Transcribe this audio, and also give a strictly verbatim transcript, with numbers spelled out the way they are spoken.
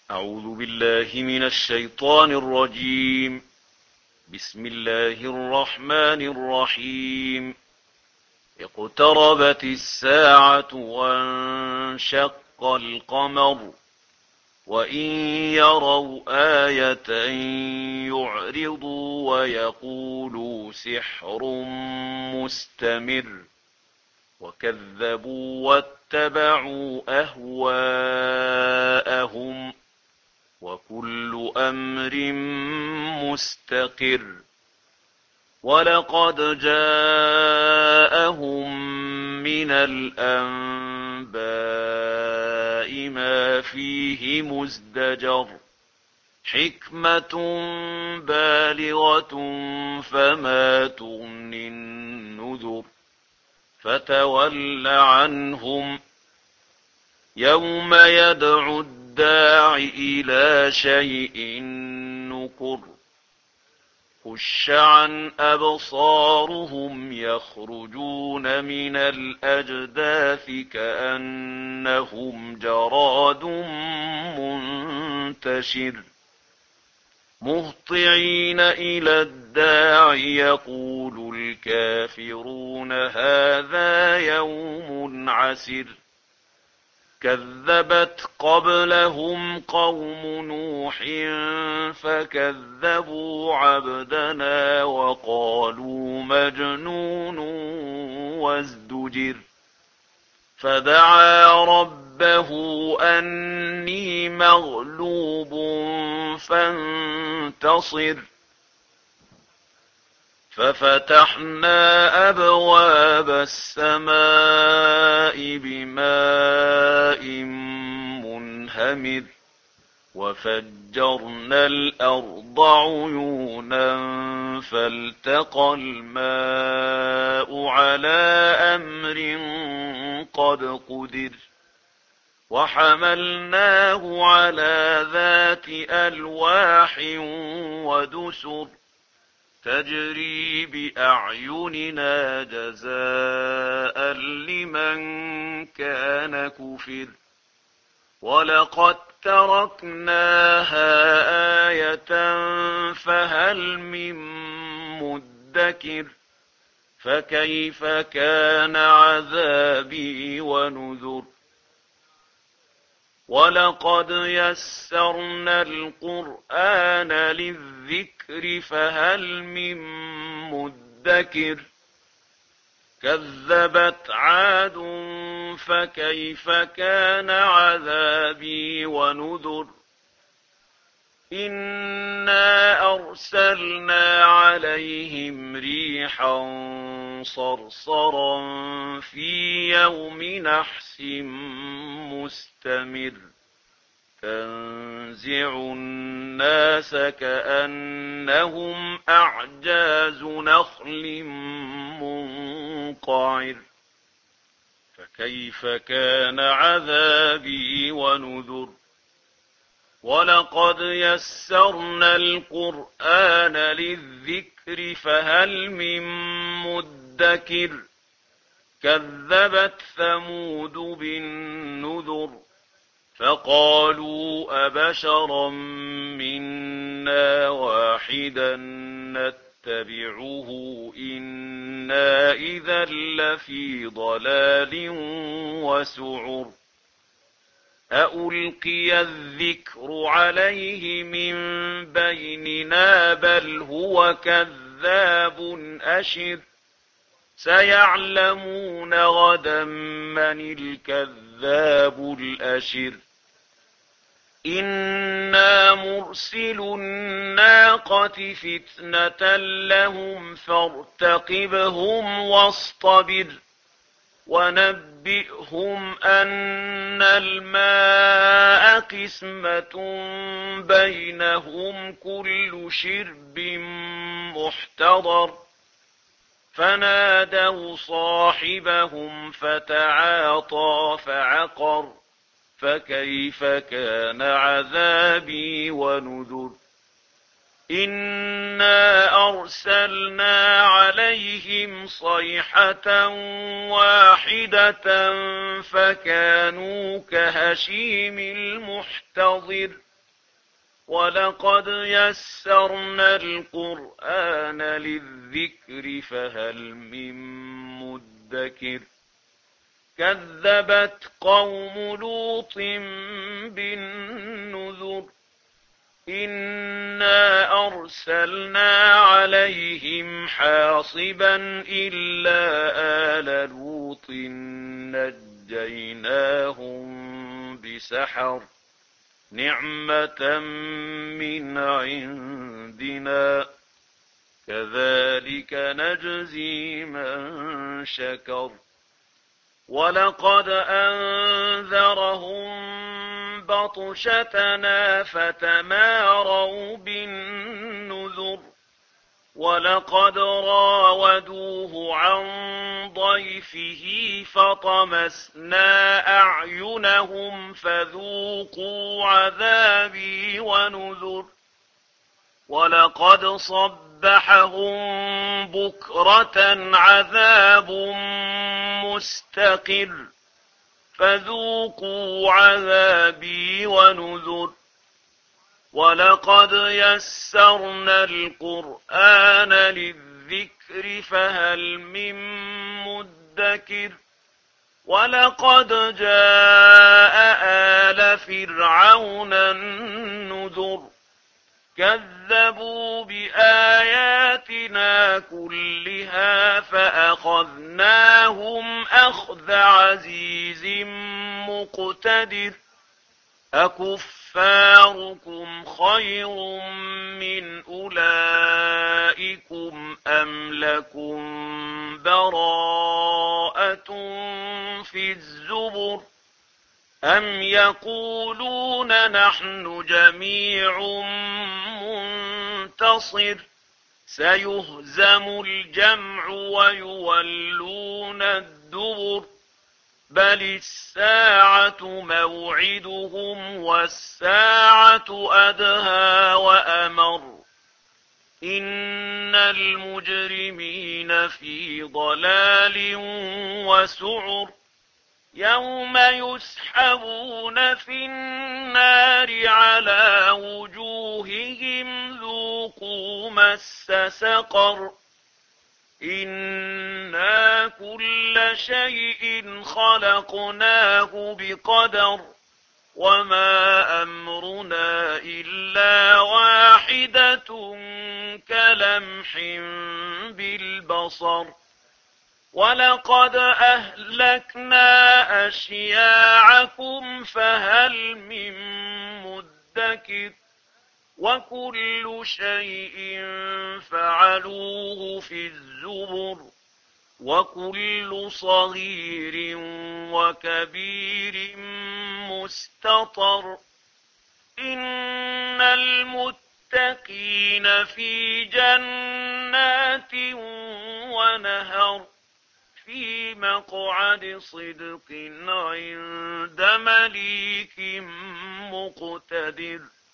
أعوذ بالله من الشيطان الرجيم. بسم الله الرحمن الرحيم. اقتربت الساعة وانشق القمر وإن يروا آية يعرضوا ويقولوا سحر مستمر وكذبوا واتبعوا أهواءهم وكل أمر مستقر. ولقد جاءهم من الأنباء ما فيه مزدجر حكمة بالغة فما تغني النذر فتول عنهم يوم يدعو الداع إلى شيء نكر خش عن أبصارهم يخرجون من الأجداث كأنهم جراد منتشر مهطعين إلى الداع يقول الكافرون هذا يوم عسر كذبت قبلهم قوم نوح فكذبوا عبدنا وقالوا مجنون وازدجر فدعا ربه أني مغلوب فانتصر ففتحنا أبواب السماء بماء منهمر وفجرنا الأرض عيونا فالتقى الماء على أمر قد قدر وحملناه على ذات ألواح ودسر تجري بأعيننا جزاء لمن كان كفر ولقد تركناها آية فهل من مدكر فكيف كان عذابي ونذر ولقد يسرنا القرآن للذكر فهل من مدكر كذبت عاد فكيف كان عذابي ونذر إنا أرسلنا عليهم ريحا صرصرا في يوم نحس مستمر تنزع الناس كأنهم أعجاز نخل منقعر فكيف كان عذابي ونذر ولقد يسرنا القرآن للذكر فهل من مدكر كذبت ثمود بالنذر فقالوا أبشرا منا واحدا نتبعه إنا إذا لفي ضلال وسعر أألقي الذكر عليه من بيننا بل هو كذاب أشر سيعلمون غدا من الكذاب الأشر إنا مرسل الناقة فتنة لهم فارتقبهم واصطبر ونبئهم أن الماء قسمة بينهم كل شرب محتضر فنادوا صاحبهم فتعاطى فعقر فكيف كان عذابي ونذر إنا أرسلنا عليهم صيحة واحدة فكانوا كهشيم المحتضر ولقد يسرنا القرآن للذكر فهل من مدكر كذبت قوم لوط بالنذر إنا أرسلنا عليهم حاصبا إلا آل لوط نجيناهم بسحر نعمة من عندنا كذلك نجزي من شكر ولقد أنذرهم بطشتنا فتماروا بالنذر ولقد راودوه عن ضيفه فطمسنا أعينهم فذوقوا عذابي ونذر ولقد صبحهم بكرة عذاب مستقر فذوقوا عذابي ونذر ولقد يسرنا القرآن للذكر فهل من مدكر ولقد جاء آل فرعون النذر كذبوا بآياتنا كلها فأخذناهم أخذ عزيز مقتدر أكفاركم خير من أولئكم أم لكم براءة في الزبر أم يقولون نحن جميع منتصر سيهزم الجمع ويولون الدبر بل الساعة موعدهم والساعة أدهى وأمر إن المجرمين في ضلال وسعر يوم يسحبون في النار على وجوههم ذوقوا مس سقر إنا كل شيء خلقناه بقدر وما أمرنا إلا واحدة كلمح بالبصر ولقد أهلكنا أشياعكم فهل من مدكر وكل شيء فعلوه في الزبر وكل صغير وكبير مستطر إن المتقين في جنات ونهر في مقعد صدق عند مليك مقتدر